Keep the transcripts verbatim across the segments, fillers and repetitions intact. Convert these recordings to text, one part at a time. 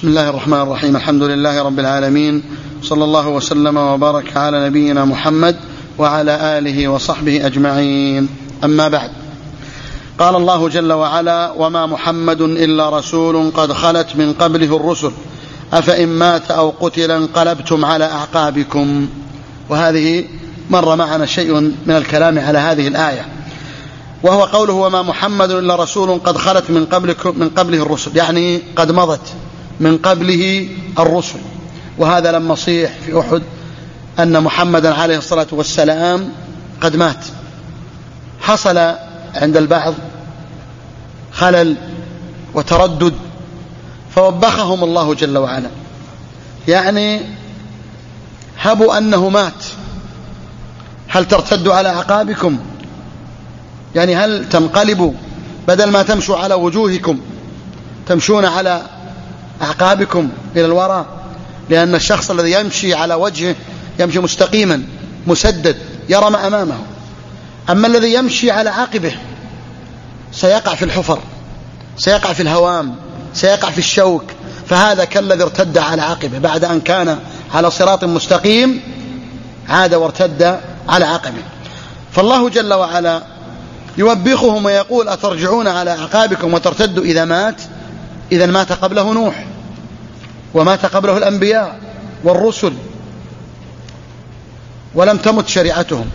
بسم الله الرحمن الرحيم. الحمد لله رب العالمين، صلى الله وسلم وبارك على نبينا محمد وعلى آله وصحبه أجمعين. أما بعد، قال الله جل وعلا: وما محمد إلا رسول قد خلت من قبله الرسل أفإن مات أو قتل انقلبتم على أعقابكم. وهذه مر معنا شيء من الكلام على هذه الآية، وهو قوله: وما محمد إلا رسول قد خلت من قبلكم من قبله الرسل، يعني قد مضت من قبله الرسل. وهذا لما صيح في أحد أن محمدا عليه الصلاة والسلام قد مات، حصل عند البعض خلل وتردد، فوبخهم الله جل وعلا، يعني هبوا أنه مات، هل ترتدوا على أعقابكم؟ يعني هل تنقلبوا بدل ما تمشوا على وجوهكم تمشون على أعقابكم إلى الوراء؟ لأن الشخص الذي يمشي على وجهه يمشي مستقيما مسدد يرى ما أمامه، أما الذي يمشي على عاقبه سيقع في الحفر، سيقع في الهوام، سيقع في الشوك. فهذا كالذي ارتد على عاقبه بعد أن كان على صراط مستقيم، عاد وارتد على عاقبه. فالله جل وعلا يوبخهم ويقول: أترجعون على أعقابكم وترتدوا إذا مات؟ إذا مات قبله نوح، ومات قبله الأنبياء والرسل، ولم تمت شريعتهم،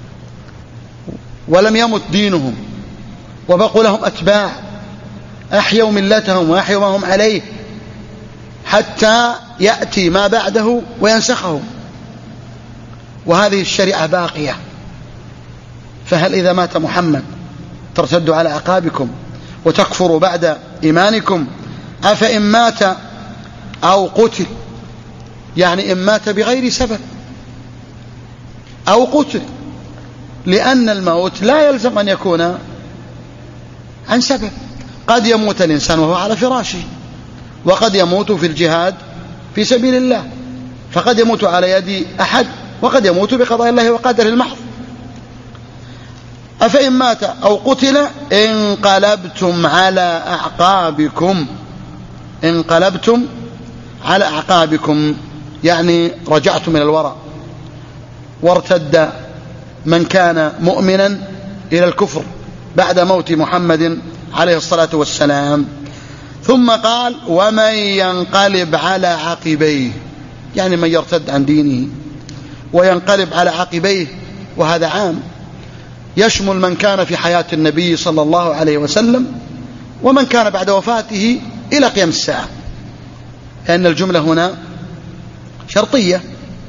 ولم يمت دينهم، وبقوا لهم أتباع أحيوا ملتهم وأحيوا ما هم عليه حتى يأتي ما بعده وينسخه، وهذه الشريعة باقية. فهل إذا مات محمد ترتدوا على أعقابكم وتكفروا بعد إيمانكم؟ أفإن مات أو قتل، يعني إن مات بغير سبب أو قتل، لأن الموت لا يلزم أن يكون عن سبب. قد يموت الإنسان وهو على فراشه، وقد يموت في الجهاد في سبيل الله، فقد يموت على يد أحد، وقد يموت بقضاء الله وقدره المحض. أفإن مات أو قتل انقلبتم على أعقابكم، انقلبتم على أعقابكم يعني رجعتم إلى الوراء، وارتد من كان مؤمنا إلى الكفر بعد موت محمد عليه الصلاة والسلام. ثم قال: ومن ينقلب على عقبيه، يعني من يرتد عن دينه وينقلب على عقبيه، وهذا عام يشمل من كان في حياة النبي صلى الله عليه وسلم ومن كان بعد وفاته إلى قيام الساعة، لأن الجملة هنا شرطية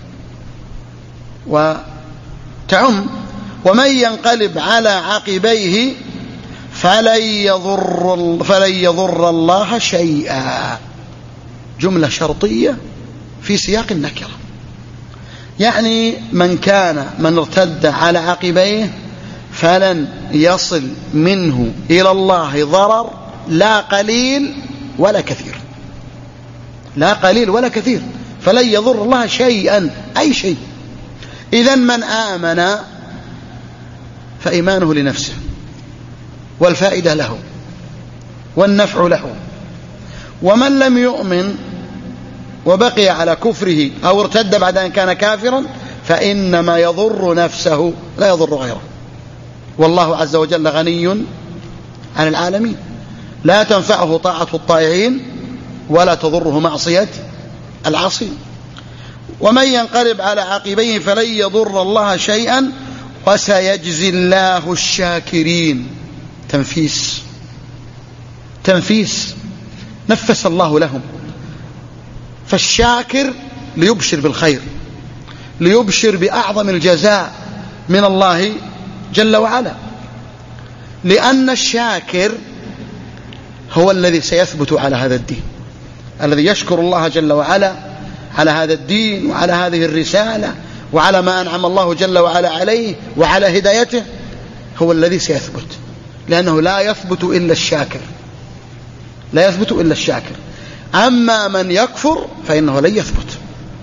وتعم: ومن ينقلب على عقبيه فلن يضر, فلن يضر الله شيئا. جملة شرطية في سياق النكرة، يعني من كان من ارتد على عقبيه فلن يصل منه إلى الله ضرر، لا قليل ولا كثير، لا قليل ولا كثير، فلن يضر الله شيئا، أي شيء. إذن من آمن فإيمانه لنفسه، والفائدة له والنفع له، ومن لم يؤمن وبقي على كفره أو ارتد بعد أن كان كافرا فإنما يضر نفسه لا يضر غيره، والله عز وجل غني عن العالمين، لا تنفعه طاعة الطائعين ولا تضره معصية العاصين. ومن ينقلب على عقبيه فلن يضر الله شيئا وسيجزي الله الشاكرين. تنفيس تنفيس نفس الله لهم. فالشاكر ليبشر بالخير، ليبشر بأعظم الجزاء من الله جل وعلا، لأن الشاكر هو الذي سيثبت على هذا الدين، الذي يشكر الله جل وعلا على هذا الدين وعلى هذه الرسالة وعلى ما أنعم الله جل وعلا عليه وعلى هدايته، هو الذي سيثبت، لأنه لا يثبت إلا الشاكر، لا يثبت إلا الشاكر. أما من يكفر فإنه لن يثبت.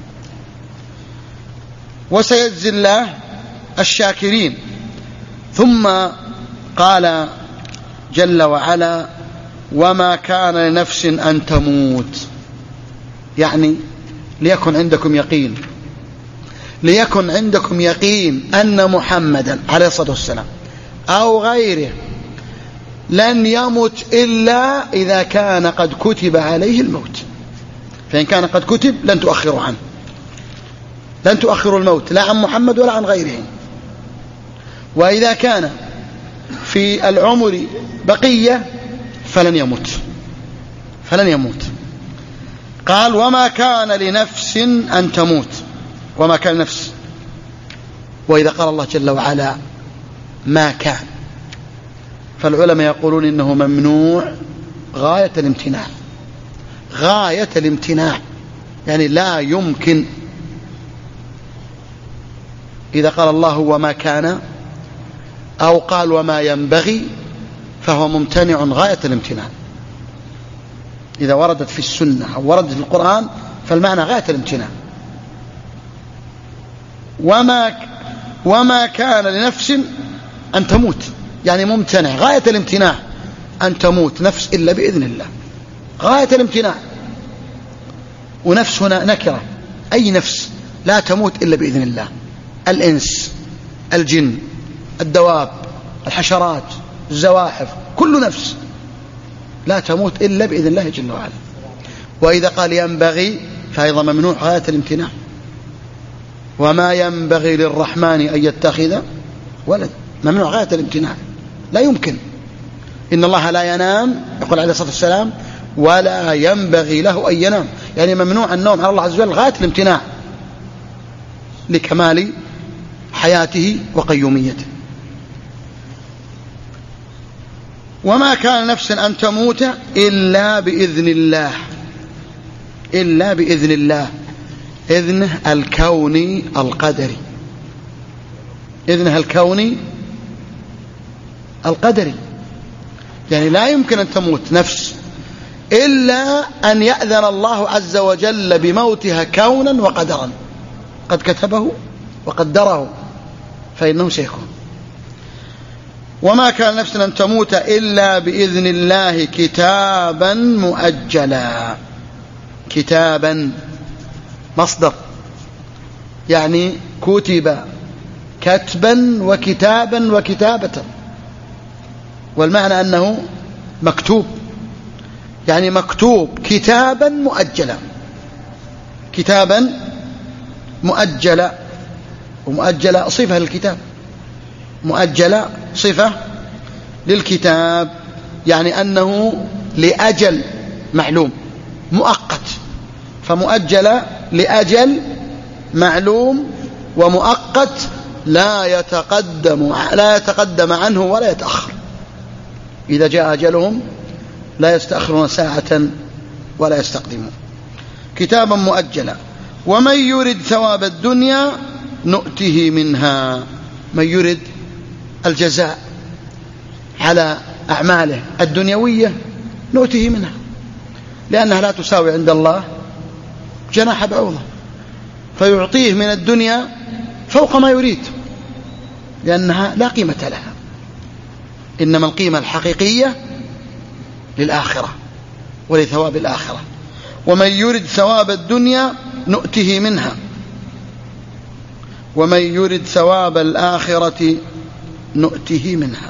وسيجزي الله الشاكرين. ثم قال جل وعلا: وما كان لنفس أن تموت. يعني ليكن عندكم يقين ليكن عندكم يقين أن محمدا عليه الصلاة والسلام أو غيره لن يمت إلا إذا كان قد كتب عليه الموت. فإن كان قد كتب لن تؤخروا عنه، لن تؤخروا الموت لا عن محمد ولا عن غيره. وإذا كان في العمر بقية فلن يموت فلن يموت قال وما كان لنفس أن تموت، وما كان نفس. وإذا قال الله جل وعلا ما كان، فالعلماء يقولون إنه ممنوع غاية الامتناع، غاية الامتناع، يعني لا يمكن. إذا قال الله وما كان أو قال وما ينبغي فهو ممتنع غاية الامتناع. إذا وردت في السنة أو وردت في القرآن فالمعنى غاية الامتناع. وما وما كان لنفس أن تموت، يعني ممتنع غاية الامتناع أن تموت نفس إلا بإذن الله، غاية الامتناع. ونفس هنا نكرة، أي نفس لا تموت إلا بإذن الله، الإنس، الجن، الدواب، الحشرات، الزواحف، كل نفس لا تموت إلا بإذن الله جل وعلا. وإذا قال ينبغي فأيضا ممنوع غاية الامتناع. وما ينبغي للرحمن أن يتخذ ولد، ممنوع غاية الامتناع، لا يمكن. إن الله لا ينام، يقول عليه الصلاة والسلام، ولا ينبغي له أن ينام، يعني ممنوع النوم على الله عز وجل غاية الامتناع لكمال حياته وقيوميته. وما كان نفس أن تموت إلا بإذن الله، إلا بإذن الله، إذنه الكوني القدري، إذنه الكوني القدري، يعني لا يمكن أن تموت نفس إلا أن يأذن الله عز وجل بموتها كونا وقدرا، قد كتبه وقدره فإنه سيكون. وما كان نفس أن تموت إلا بإذن الله كتابا مؤجلا. كتابا مصدر، يعني كتب كتبا وكتابا وكتابة، والمعنى أنه مكتوب، يعني مكتوب كتابا مؤجلا، كتابا مؤجلا. ومؤجلا صفة للكتاب، مؤجلا صفة للكتاب، يعني أنه لأجل معلوم مؤقت، فمؤجل لأجل معلوم ومؤقت لا يتقدم لا يتقدم عنه ولا يتأخر. إذا جاء أجلهم لا يستأخرون ساعة ولا يستقدمون. كتابا مؤجلا. ومن يرد ثواب الدنيا نؤته منها، من يرد الجزاء على أعماله الدنيوية نؤته منها، لأنها لا تساوي عند الله جناح بعوضة، فيعطيه من الدنيا فوق ما يريد، لأنها لا قيمة لها. إنما القيمة الحقيقية للآخرة ولثواب الآخرة. ومن يرد ثواب الدنيا نؤته منها، ومن يرد ثواب الآخرة نؤته منها.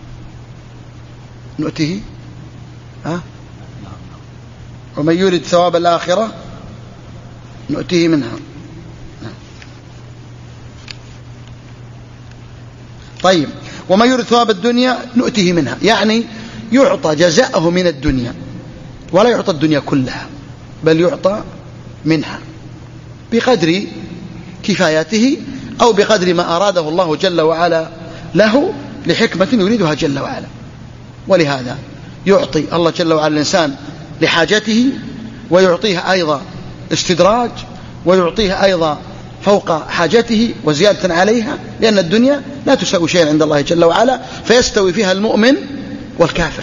نؤته ها؟ ومن يرد ثواب الآخرة نؤته منها. طيب، وما يرد ثواب الدنيا نؤته منها، يعني يعطى جزاءه من الدنيا، ولا يعطى الدنيا كلها، بل يعطى منها بقدر كفايته أو بقدر ما أراده الله جل وعلا له لحكمة يريدها جل وعلا. ولهذا يعطي الله جل وعلا الإنسان لحاجته، ويعطيها أيضا استدراج، ويعطيها أيضا فوق حاجته وزيادة عليها، لأن الدنيا لا تساوي شيئا عند الله جل وعلا، فيستوي فيها المؤمن والكافر.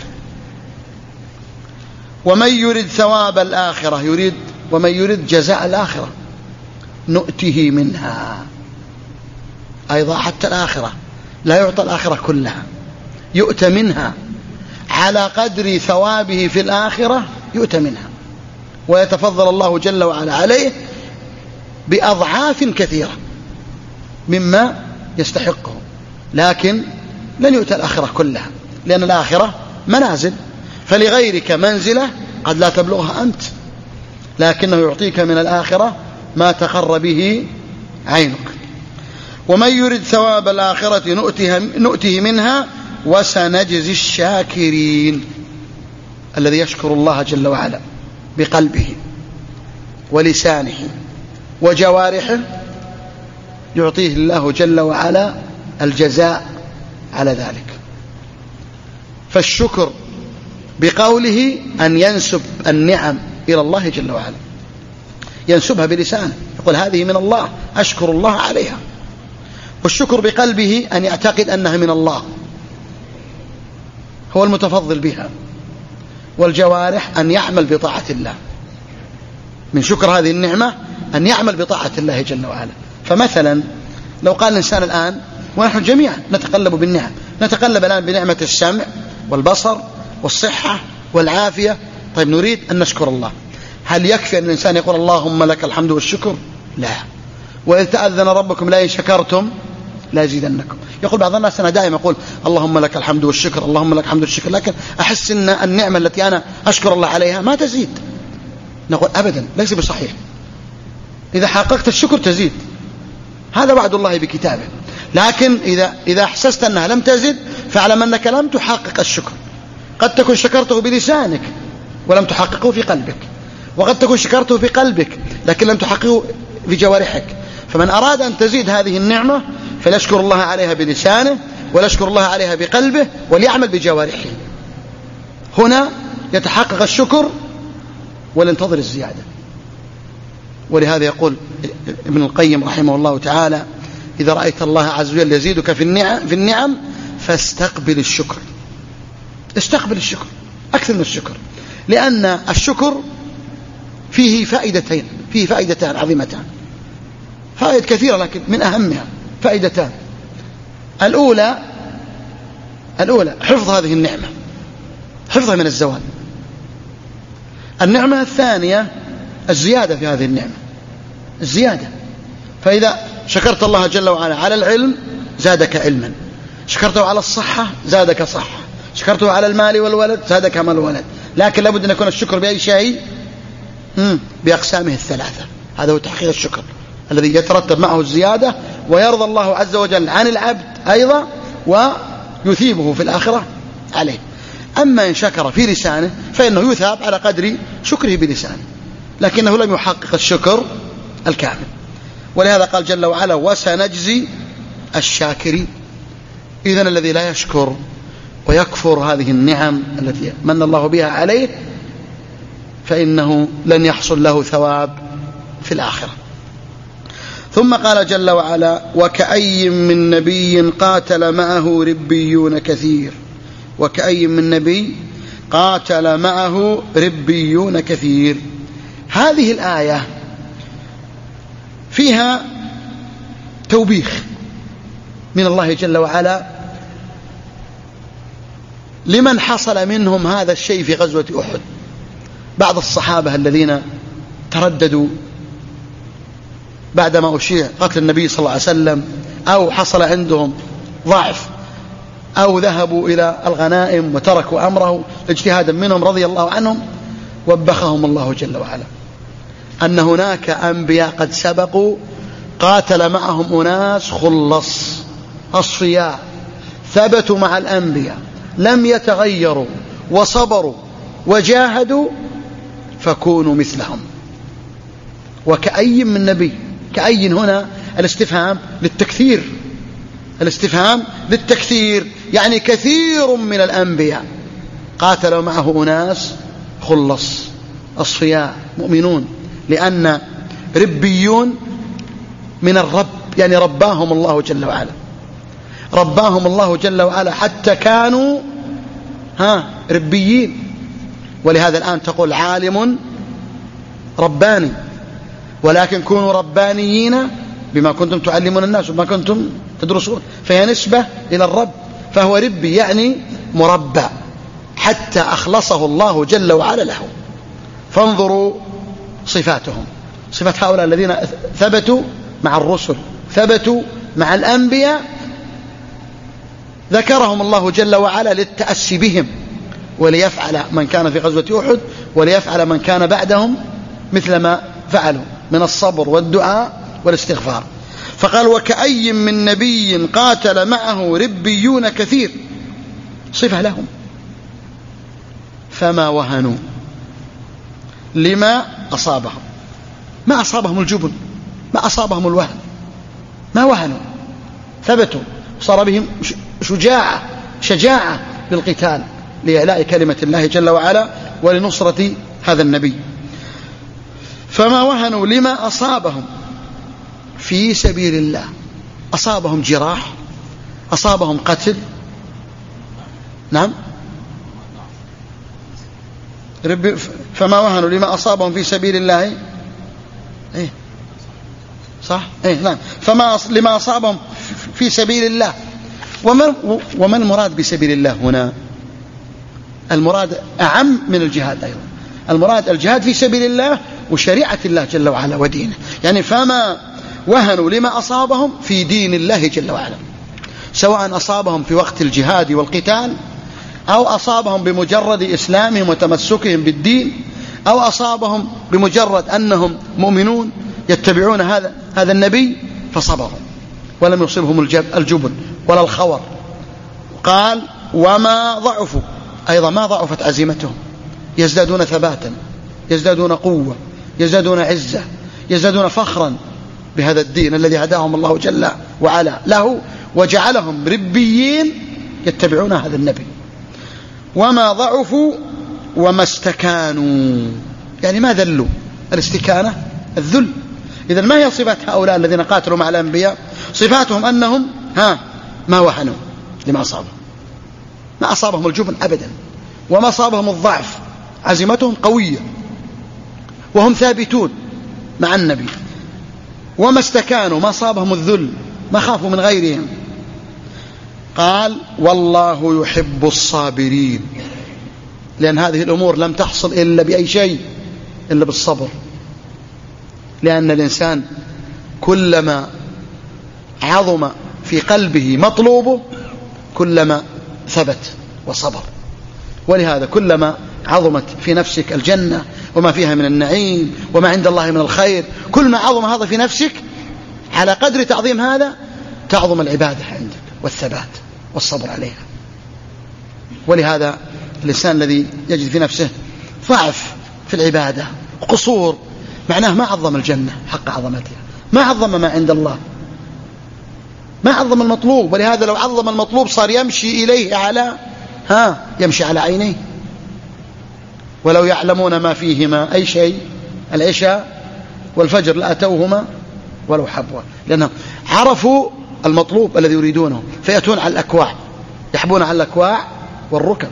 ومن يرد ثواب الآخرة، يريد ومن يرد جزاء الآخرة نؤته منها أيضا، حتى الآخرة لا يعطى الآخرة كلها، يؤتى منها على قدر ثوابه في الآخرة، يؤتى منها. ويتفضل الله جل وعلا عليه بأضعاف كثيرة مما يستحقه، لكن لن يؤتى الآخرة كلها، لأن الآخرة منازل، فلغيرك منزلة قد لا تبلغها أنت، لكنه يعطيك من الآخرة ما تقر به عينك. ومن يرد ثواب الآخرة نؤته منها وسنجزي الشاكرين. الذي يشكر الله جل وعلا بقلبه ولسانه وجوارحه يعطيه الله جل وعلا الجزاء على ذلك. فالشكر بقوله أن ينسب النعم إلى الله جل وعلا، ينسبها بلسانه، يقول هذه من الله أشكر الله عليها. والشكر بقلبه أن يعتقد أنها من الله هو المتفضل بها. والجوارح أن يعمل بطاعة الله، من شكر هذه النعمة أن يعمل بطاعة الله جل وعلا. فمثلا لو قال الإنسان الآن، ونحن جميعا نتقلب بالنعم، نتقلب الآن بنعمة السمع والبصر والصحة والعافية، طيب نريد أن نشكر الله، هل يكفي أن الإنسان يقول اللهم لك الحمد والشكر؟ لا. وإذ تأذن ربكم لئن شكرتم لازيدنكم. يقول بعض الناس أنا دائما أقول اللهم لك الحمد والشكر، اللهم لك الحمد والشكر، لكن أحس أن النعمة التي أنا أشكر الله عليها ما تزيد. نقول أبدا، ليس بصحيح. إذا حققت الشكر تزيد، هذا وعد الله بكتابه. لكن إذا إذا أحسست أنها لم تزد فاعلم أنك لم تحقق الشكر. قد تكون شكرته بلسانك ولم تحققه في قلبك، وقد تكون شكرته في قلبك لكن لم تحققه في جوارحك. فمن أراد أن تزيد هذه النعمة فليشكر الله عليها بلسانه، وليشكر الله عليها بقلبه، وليعمل بجوارحه. هنا يتحقق الشكر ولينتظر الزيادة. ولهذا يقول ابن القيم رحمه الله تعالى إذا رأيت الله عز وجل يزيدك في النعم, في النعم فاستقبل الشكر. استقبل الشكر أكثر من الشكر، لأن الشكر فيه فائدتين، فيه فائدتان عظيمتان، فائدة كثيرة لكن من أهمها فائدتان. الأولى الأولى حفظ هذه النعمة، حفظها من الزوال. النعمة الثانية الزيادة في هذه النعمة، الزيادة. فإذا شكرت الله جل وعلا على العلم زادك علما، شكرته على الصحة زادك صحة، شكرته على المال والولد زادك مال والولد. لكن لابد أن يكون الشكر بأي شيء؟ بأقسامه الثلاثة. هذا هو تحقيق الشكر الذي يترتب معه الزيادة، ويرضى الله عز وجل عن العبد أيضا ويثيبه في الآخرة عليه. أما إن شكر في لسانه فإنه يثاب على قدر شكره بلسانه، لكنه لم يحقق الشكر الكامل. ولهذا قال جل وعلا وسنجزي الشاكرين. إذن الذي لا يشكر ويكفر هذه النعم التي من الله بها عليه فإنه لن يحصل له ثواب في الآخرة. ثم قال جل وعلا وكأي من نبي قاتل معه ربيون كثير. وكأي من نبي قاتل معه ربيون كثير. هذه الآية فيها توبيخ من الله جل وعلا لمن حصل منهم هذا الشيء في غزوة أحد. بعض الصحابة الذين ترددوا بعدما أشيع قتل النبي صلى الله عليه وسلم، أو حصل عندهم ضعف، أو ذهبوا إلى الغنائم وتركوا أمره اجتهادا منهم رضي الله عنهم، وبخهم الله جل وعلا أن هناك أنبياء قد سبقوا قاتل معهم أناس خلص أصفياء ثبتوا مع الأنبياء لم يتغيروا وصبروا وجاهدوا فكونوا مثلهم. وكأي من نبي، كأي هنا الاستفهام للتكثير، الاستفهام للتكثير يعني كثير من الأنبياء قاتلوا معه أناس خلص أصفياء مؤمنون، لأن ربيون من الرب يعني رباهم الله جل وعلا، رباهم الله جل وعلا حتى كانوا ها ربيين. ولهذا الآن تقول عالم رباني، ولكن كونوا ربانيين بما كنتم تعلمون الناس وما كنتم تدرسون، فهي نسبة إلى الرب، فهو ربي يعني مربى حتى أخلصه الله جل وعلا له. فانظروا صفاتهم، صفات هؤلاء الذين ثبتوا مع الرسل، ثبتوا مع الأنبياء، ذكرهم الله جل وعلا للتأسي بهم، وليفعل من كان في غزوة أحد وليفعل من كان بعدهم مثل ما فعلوا من الصبر والدعاء والاستغفار. فقال وكأي من نبي قاتل معه ربيون كثير، صفة لهم، فما وهنوا لما أصابهم، ما أصابهم الجبن، ما أصابهم الوهن، ما وهنوا، ثبتوا، صار بهم شجاعة شجاعة للقتال لإعلاء كلمة الله جل وعلا ولنصرة هذا النبي. فما وهنوا لما أصابهم في سبيل الله، أصابهم جراح، أصابهم قتل، نعم، فما وهنوا لما أصابهم في سبيل الله، إيه صح، إيه نعم، فما لما أصابهم في سبيل الله. وما وما المراد بسبيل الله هنا؟ المراد أعم من الجهاد أيضا، المراد الجهاد في سبيل الله وشريعة الله جل وعلا ودينه، يعني فما وهنوا لما أصابهم في دين الله جل وعلا، سواء أصابهم في وقت الجهاد والقتال، أو أصابهم بمجرد إسلامهم وتمسكهم بالدين، أو أصابهم بمجرد أنهم مؤمنون يتبعون هذا هذا النبي فصبروا ولم يصبهم الجبن ولا الخور. قال وما ضعفوا، أيضا ما ضعفت عزيمتهم، يزدادون ثباتا، يزدادون قوة، يزدادون عزة، يزدادون فخرا بهذا الدين الذي هداهم الله جل وعلا له وجعلهم ربيين يتبعون هذا النبي. وما ضعفوا وما استكانوا، يعني ما ذلوا، الاستكانة الذل. إذا ما هي صفات هؤلاء الذين قاتلوا مع الأنبياء؟ صفاتهم أنهم ها ما وهنوا لما أصابهم، ما أصابهم الجبن أبدا، وما أصابهم الضعف، عزيمتهم قوية وهم ثابتون مع النبي. وما استكانوا، ما أصابهم الذل، ما خافوا من غيرهم. قال والله يحب الصابرين، لأن هذه الأمور لم تحصل إلا بأي شيء إلا بالصبر، لأن الإنسان كلما عظم في قلبه مطلوبه كلما ثبت وصبر. ولهذا كلما عظمت في نفسك الجنة وما فيها من النعيم وما عند الله من الخير، كل ما عظم هذا في نفسك على قدر تعظيم هذا تعظم العبادة عندك والثبات والصبر عليها. ولهذا الإنسان الذي يجد في نفسه ضعف في العبادة وقصور معناه ما عظم الجنة حق عظمتها، ما عظم ما عند الله، ما عظم المطلوب. ولهذا لو عظم المطلوب صار يمشي إليه على ها يمشي على عينيه. ولو يعلمون ما فيهما أي شيء العشاء والفجر لأتوهما ولو حبوا، لأنهم عرفوا المطلوب الذي يريدونه فيأتون على الأكواع، يحبون على الأكواع والركب.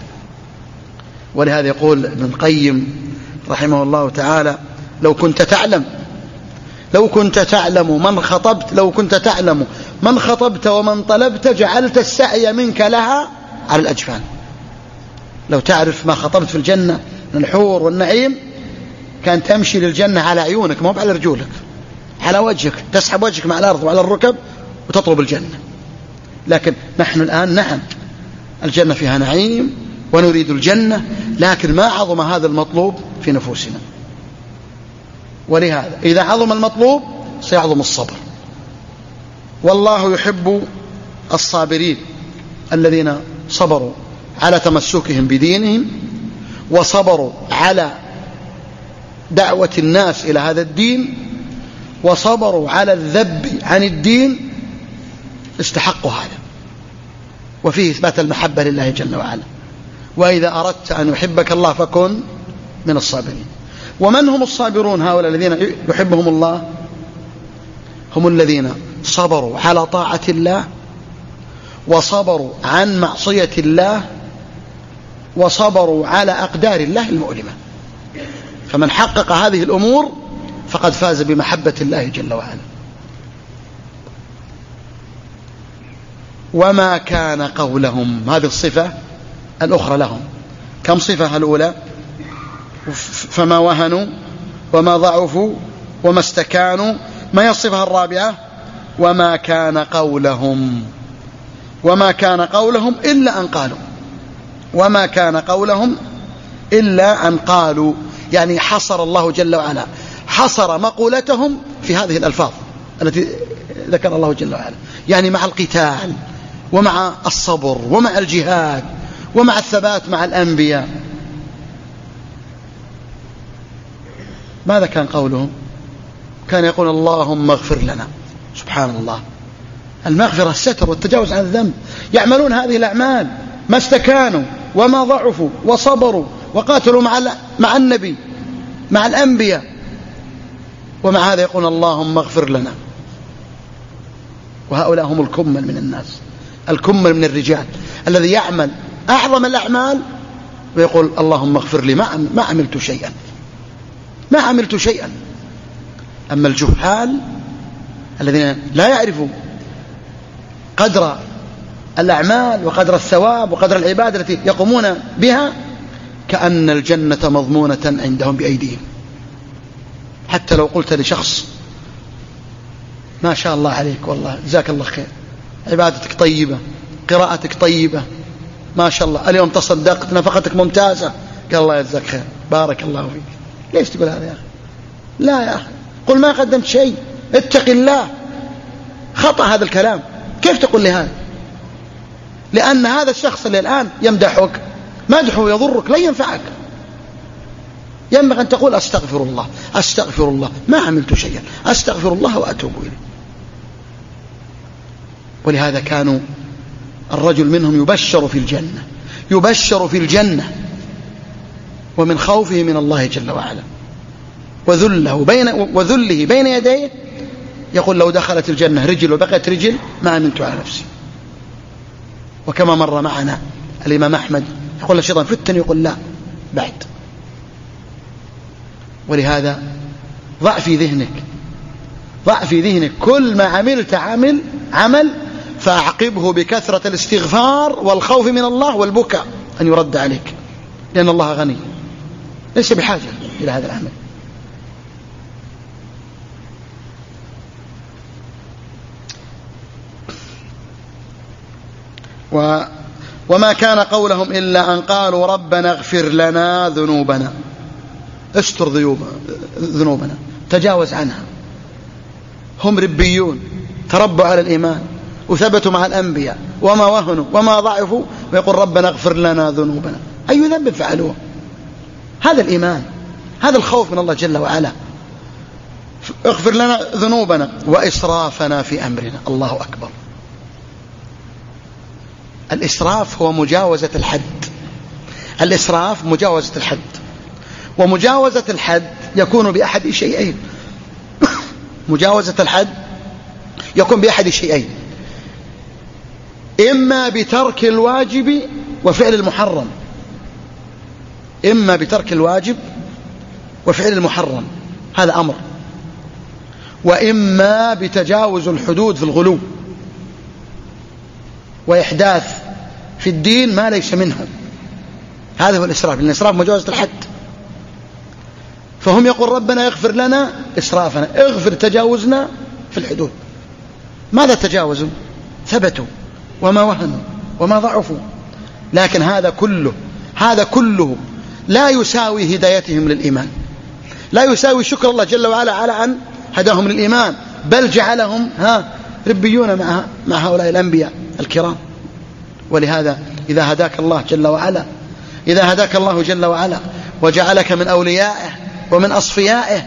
ولهذا يقول ابن القيم رحمه الله تعالى لو كنت تعلم لو كنت تعلم من خطبت لو كنت تعلم من خطبت ومن طلبت جعلت السعي منك لها على الأجفان. لو تعرف ما خطبت في الجنة من الحور والنعيم كان تمشي للجنة على عيونك، ما هو على رجولك، على وجهك، تسحب وجهك مع الأرض وعلى الركب وتطلب الجنة. لكن نحن الآن نعم الجنة فيها نعيم ونريد الجنة، لكن ما عظم هذا المطلوب في نفوسنا. ولهذا إذا عظم المطلوب سيعظم الصبر. والله يحب الصابرين الذين صبروا على تمسكهم بدينهم، وصبروا على دعوة الناس إلى هذا الدين، وصبروا على الذب عن الدين، استحقوا هذا. وفيه إثبات المحبة لله جل وعلا. وإذا أردت أن يحبك الله فكن من الصابرين. ومن هم الصابرون هؤلاء الذين يحبهم الله؟ هم الذين صبروا على طاعة الله، وصبروا عن معصية الله، وصبروا على أقدار الله المؤلمة. فمن حقق هذه الأمور فقد فاز بمحبة الله جل وعلا. وما كان قولهم، هذه الصفة الأخرى لهم. كم صفة الأولى؟ فما وهنوا وما ضعفوا وما استكانوا. ما يصفها الرابعة؟ وما كان قولهم وما كان قولهم إلا أن قالوا وما كان قولهم إلا أن قالوا، يعني حصر الله جل وعلا حصر مقولتهم في هذه الألفاظ التي ذكر الله جل وعلا، يعني مع القتال ومع الصبر ومع الجهاد ومع الثبات مع الأنبياء. ماذا كان قولهم؟ كان يقول اللهم اغفر لنا. سبحان الله، المغفرة الستر والتجاوز عن الذنب. يعملون هذه الأعمال ما استكانوا وما ضعفوا وصبروا وقاتلوا مع مع النبي مع الأنبياء، ومع هذا يقول اللهم اغفر لنا. وهؤلاء هم الكمل من الناس، الكمل من الرجال الذي يعمل أعظم الأعمال ويقول اللهم اغفر لي، ما ما عملت شيئا ما عملت شيئا. أما الجهال الذين لا يعرفوا قدر الأعمال وقدر الثواب وقدر العبادة التي يقومون بها، كأن الجنة مضمونة عندهم بأيديهم. حتى لو قلت لشخص ما شاء الله عليك، والله جزاك الله خير، عبادتك طيبة، قراءتك طيبة، ما شاء الله، اليوم تصدقت، نفقتك ممتازة، قال الله يجزاك خير، بارك الله فيك. ليش تقول هذا يا أخي؟ لا يا أخي، قل ما قدمت شيء، اتق الله. خطأ هذا الكلام. كيف تقول لي هذا؟ لأن هذا الشخص اللي الآن يمدحك مدحه يضرك، لا ينفعك. ينبغي أن تقول أستغفر الله أستغفر الله، ما عملت شيئا، أستغفر الله وأتوب إليه. ولهذا كانوا الرجل منهم يبشر في الجنة يبشر في الجنة ومن خوفه من الله جل وعلا وذله بين, وذله بين يديه يقول لو دخلت الجنة رجل وبقيت رجل ما أمنت على نفسي. وكما مر معنا الإمام أحمد يقول الشيطان فتن، يقول لا بعد. ولهذا ضع في ذهنك ضع في ذهنك كل ما عملت عمل عمل فأعقبه بكثرة الاستغفار والخوف من الله والبكاء أن يرد عليك، لأن الله غني ليس بحاجة إلى هذا العمل. و وما كان قولهم إلا أن قالوا ربنا اغفر لنا ذنوبنا، استر ذنوبنا، تجاوز عنها. هم ربيون تربوا على الإيمان وثبتوا مع الأنبياء وما وهنوا وما ضعفوا، ويقول ربنا اغفر لنا ذنوبنا. أي ذنب فعلوه؟ هذا الإيمان، هذا الخوف من الله جل وعلا. اغفر لنا ذنوبنا وإسرافنا في أمرنا. الله أكبر. الإسراف هو مجاوزة الحد. الإسراف مجاوزة الحد، ومجاوزة الحد يكون بأحد شيئين. مجاوزة الحد يكون بأحد شيئين، إما بترك الواجب وفعل المحرم إما بترك الواجب وفعل المحرم، هذا أمر، وإما بتجاوز الحدود في الغلو وإحداث في الدين ما ليس منه. هذا هو الإسراف، لأن الإسراف مجاوزة الحد. فهم يقول ربنا يغفر لنا إسرافنا، اغفر تجاوزنا في الحدود. ماذا تجاوزوا؟ ثبتوا وما وهنوا وما ضعفوا. لكن هذا كله هذا كله لا يساوي هدايتهم للإيمان، لا يساوي شكر الله جل وعلا على أن هداهم للإيمان، بل جعلهم ها ربيون مع مع هؤلاء الأنبياء الكرام. ولهذا إذا هداك الله جل وعلا إذا هداك الله جل وعلا وجعلك من أوليائه ومن أصفيائه،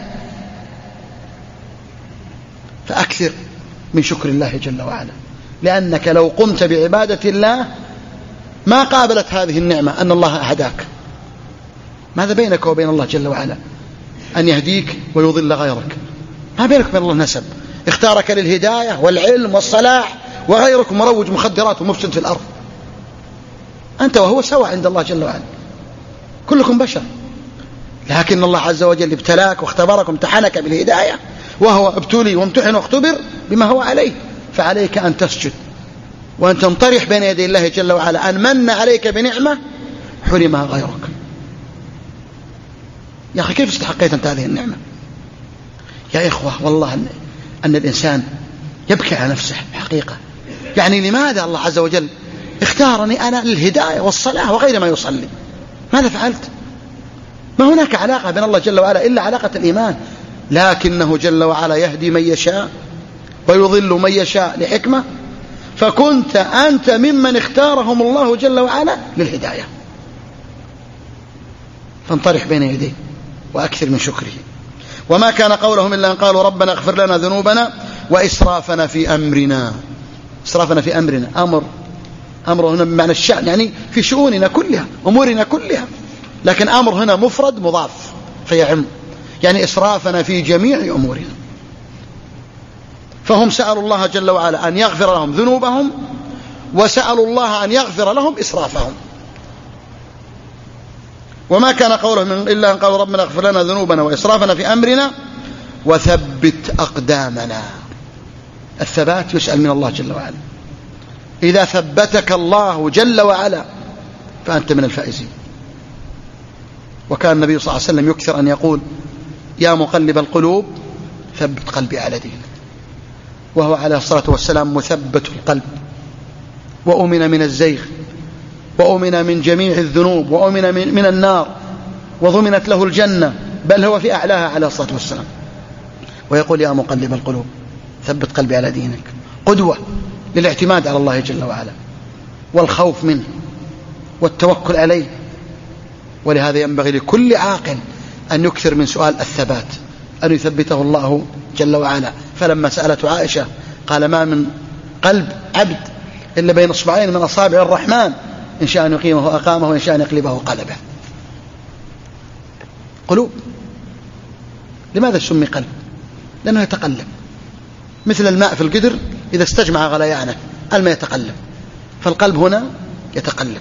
فأكثر من شكر الله جل وعلا، لأنك لو قمت بعبادة الله ما قابلت هذه النعمة أن الله هداك. ماذا بينك وبين الله جل وعلا؟ أن يهديك ويضل غيرك. ما بينك وبين الله نسب، اختارك للهداية والعلم والصلاح، وغيرك مروج مخدرات ومفسد في الأرض. أنت وهو سواء عند الله جل وعلا، كلكم بشر، لكن الله عز وجل ابتلاك واختبرك وامتحنك بالهداية، وهو ابتلي وامتحن واختبر بما هو عليه. فعليك أن تسجد وأن تنطرح بين يدي الله جل وعلا أن من عليك بنعمة حرمها غيرك. يا أخي كيف استحقيت أنت هذه النعمة؟ يا إخوة والله أن, أن الإنسان يبكي على نفسه حقيقة. يعني لماذا الله عز وجل اختارني أنا للهداية والصلاة وغير ما يصلي؟ ماذا فعلت؟ ما هناك علاقة بين الله جل وعلا إلا علاقة الإيمان، لكنه جل وعلا يهدي من يشاء ويضل من يشاء لحكمة، فكنت أنت ممن اختارهم الله جل وعلا للهداية، فانطرح بين يديه وأكثر من شكره. وما كان قولهم إلا أن قالوا ربنا اغفر لنا ذنوبنا وإسرافنا في أمرنا. إسرافنا في أمرنا، أمر أمر هنا بمعنى الشأن، يعني في شؤوننا كلها أمورنا كلها، لكن أمر هنا مفرد مضاف فيعم، يعني إسرافنا في جميع أمورنا. فهم سألوا الله جل وعلا أن يغفر لهم ذنوبهم، وسألوا الله أن يغفر لهم إسرافهم. وما كان قولهم إلا أن قالوا ربنا اغفر لنا ذنوبنا وإسرافنا في أمرنا وثبت أقدامنا. الثبات يسأل من الله جل وعلا، إذا ثبتك الله جل وعلا فأنت من الفائزين. وكان النبي صلى الله عليه وسلم يكثر أن يقول يا مقلب القلوب ثبت قلبي على دينك، وهو عليه الصلاة والسلام مثبت القلب، وأمن من الزيغ، وأمن من جميع الذنوب، وأمن من النار، وضمنت له الجنة، بل هو في أعلاها عليه الصلاة والسلام. ويقول يا مقلب القلوب ثبت قلبي على دينك، قدوة للاعتماد على الله جل وعلا والخوف منه والتوكل عليه. ولهذا ينبغي لكل عاقل أن يكثر من سؤال الثبات، أن يثبته الله جل وعلا. فلما سألته عائشة قال ما من قلب عبد إلا بين إصبعين من أصابع الرحمن، إن شاء أن يقيمه أقامه وإن شاء أن يقلبه قلبه. قلوب لماذا سمي قلب؟ لأنه يتقلب مثل الماء في القدر، إذا استجمع غليانه الماء يتقلب، فالقلب هنا يتقلب.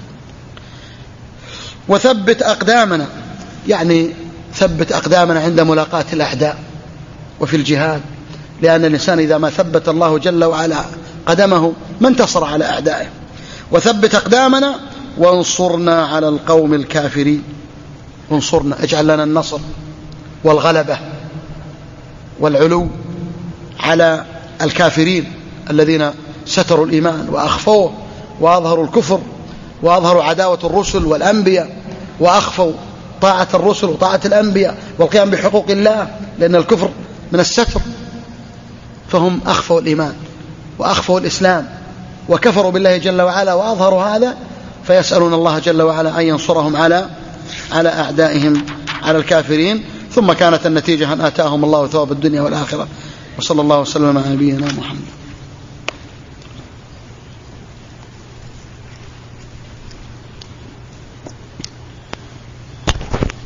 وثبت أقدامنا، يعني ثبت أقدامنا عند ملاقاة الأعداء وفي الجهاد، لأن الإنسان إذا ما ثبت الله جل وعلا قدمه ما انتصر على أعدائه. وثبت أقدامنا وانصرنا على القوم الكافرين. انصرنا، اجعل لنا النصر والغلبة والعلو على الكافرين الذين ستروا الإيمان وأخفوه وأظهروا الكفر وأظهروا عداوة الرسل والأنبياء، وأخفوا طاعة الرسل وطاعة الأنبياء والقيام بحقوق الله، لأن الكفر من الستر. فهم أخفوا الإيمان وأخفوا الإسلام وكفروا بالله جل وعلا وأظهروا هذا، فيسألون الله جل وعلا أن ينصرهم على على أعدائهم على الكافرين. ثم كانت النتيجة أن آتاهم الله ثواب الدنيا والآخرة. وصلى الله وسلم على نبينا محمد.